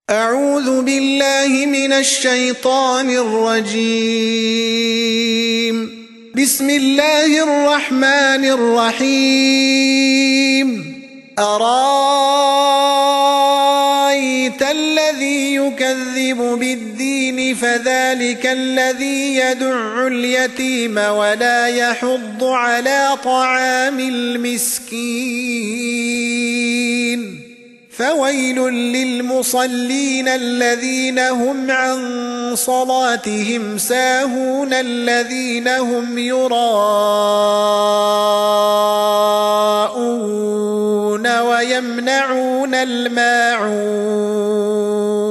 أعوذ بالله من الشيطان الرجيم. بسم الله الرحمن الرحيم. أرأيت الذي يكذب بالدين فذلك الذي يدع اليتيم ولا يحض على طعام المسكين فويل للمصلين الذين هم عن صلاتهم ساهون الذين هم يراءون ويمنعون الماعون